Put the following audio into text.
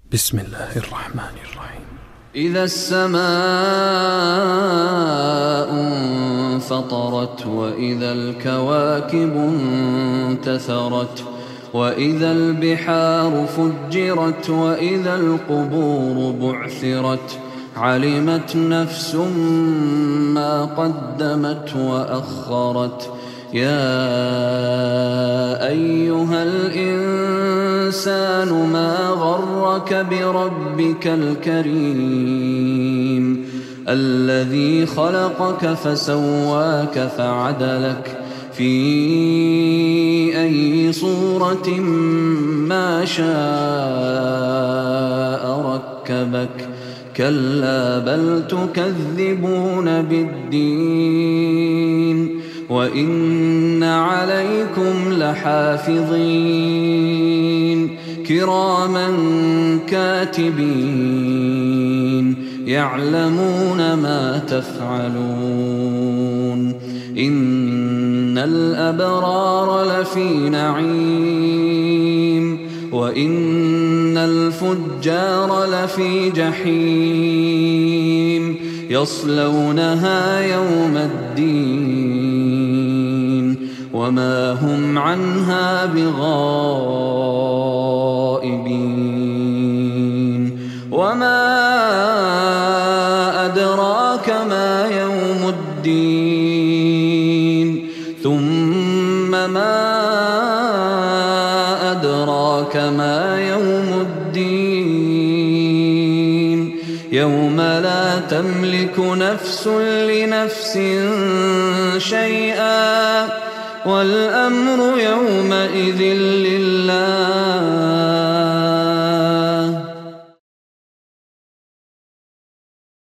بسم الله الرحمن الرحيم. إذا السماء انفطرت وإذا الكواكب انتثرت وإذا البحار فجرت وإذا القبور بعثرت علمت نفس ما قدمت وأخرت. يا أيها الإنسان ما غرك بربك الكريم الذي خلقك فسواك فعدلك في أي صورة ما شاء ركبك. كلا بل تكذبون بالدين وإن عليكم لحافظين كراما كاتبين يعلمون ما تفعلون. إن الأبرار لفي نعيم وإن الفجار لفي جحيم يصلونها يوم الدين وما هم عنها بغائبين. وما أدراك ما يوم الدين ثم ما أدراك ما يوم الدين يوم لا تملك نفس لنفس شيئا والأمر يومئذ لله.